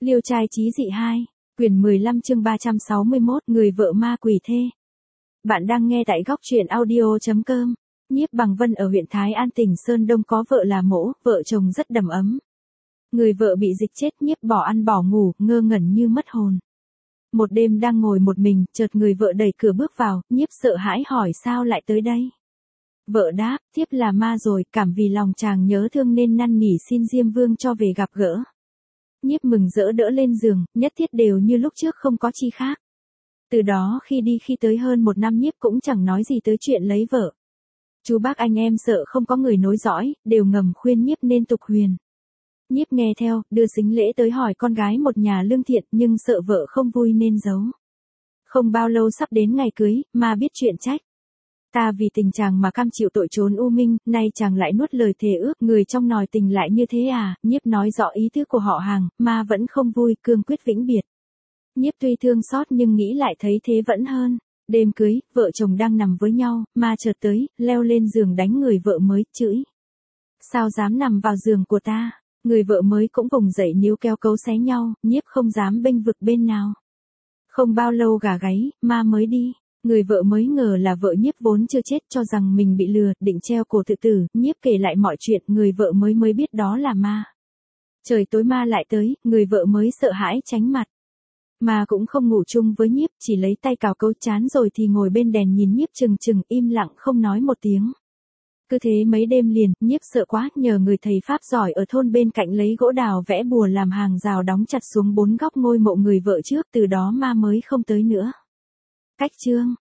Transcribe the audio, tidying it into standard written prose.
Liêu trai chí dị 2, quyển 15 chương 361, người vợ ma quỷ thê. Bạn đang nghe tại góc truyện audio.com. Nhiếp Bằng Vân ở huyện Thái An tỉnh Sơn Đông có vợ là Mỗ, vợ chồng rất đầm ấm. Người vợ bị dịch chết, Nhiếp bỏ ăn bỏ ngủ, ngơ ngẩn như mất hồn. Một đêm đang ngồi một mình, chợt người vợ đẩy cửa bước vào, Nhiếp sợ hãi hỏi sao lại tới đây. Vợ đáp, thiếp là ma rồi, cảm vì lòng chàng nhớ thương nên năn nỉ xin Diêm Vương cho về gặp gỡ. Nhiếp mừng rỡ đỡ lên giường, nhất thiết đều như lúc trước không có chi khác. Từ đó khi đi khi tới hơn một năm Nhiếp cũng chẳng nói gì tới chuyện lấy vợ. Chú bác anh em sợ không có người nối dõi, đều ngầm khuyên Nhiếp nên tục huyền. Nhiếp nghe theo, đưa sính lễ tới hỏi con gái một nhà lương thiện nhưng sợ vợ không vui nên giấu. Không bao lâu sắp đến ngày cưới, ma biết chuyện trách. Ta vì tình chàng mà cam chịu tội trốn u minh, nay chàng lại nuốt lời thề ước, người trong nòi tình lại như thế à. Nhiếp nói rõ ý tứ của họ hàng, ma vẫn không vui, cương quyết vĩnh biệt. Nhiếp tuy thương xót nhưng nghĩ lại thấy thế vẫn hơn. Đêm cưới, vợ chồng đang nằm với nhau, ma chợt tới, leo lên giường đánh người vợ mới, chửi. Sao dám nằm vào giường của ta? Người vợ mới cũng vùng dậy níu kéo cấu xé nhau, Nhiếp không dám bênh vực bên nào. Không bao lâu gà gáy, ma mới đi. Người vợ mới ngờ là vợ Nhiếp vốn chưa chết, cho rằng mình bị lừa, định treo cổ tự tử. Nhiếp kể lại mọi chuyện, người vợ mới biết đó là ma. Trời tối ma lại tới, người vợ mới sợ hãi tránh mặt. Ma cũng không ngủ chung với Nhiếp, chỉ lấy tay cào cấu chán rồi thì ngồi bên đèn nhìn Nhiếp chừng chừng, im lặng không nói một tiếng. Cứ thế mấy đêm liền, Nhiếp sợ quá, nhờ người thầy pháp giỏi ở thôn bên cạnh lấy gỗ đào vẽ bùa làm hàng rào đóng chặt xuống 4 góc ngôi mộ người vợ trước, từ đó ma mới không tới nữa. Cách chương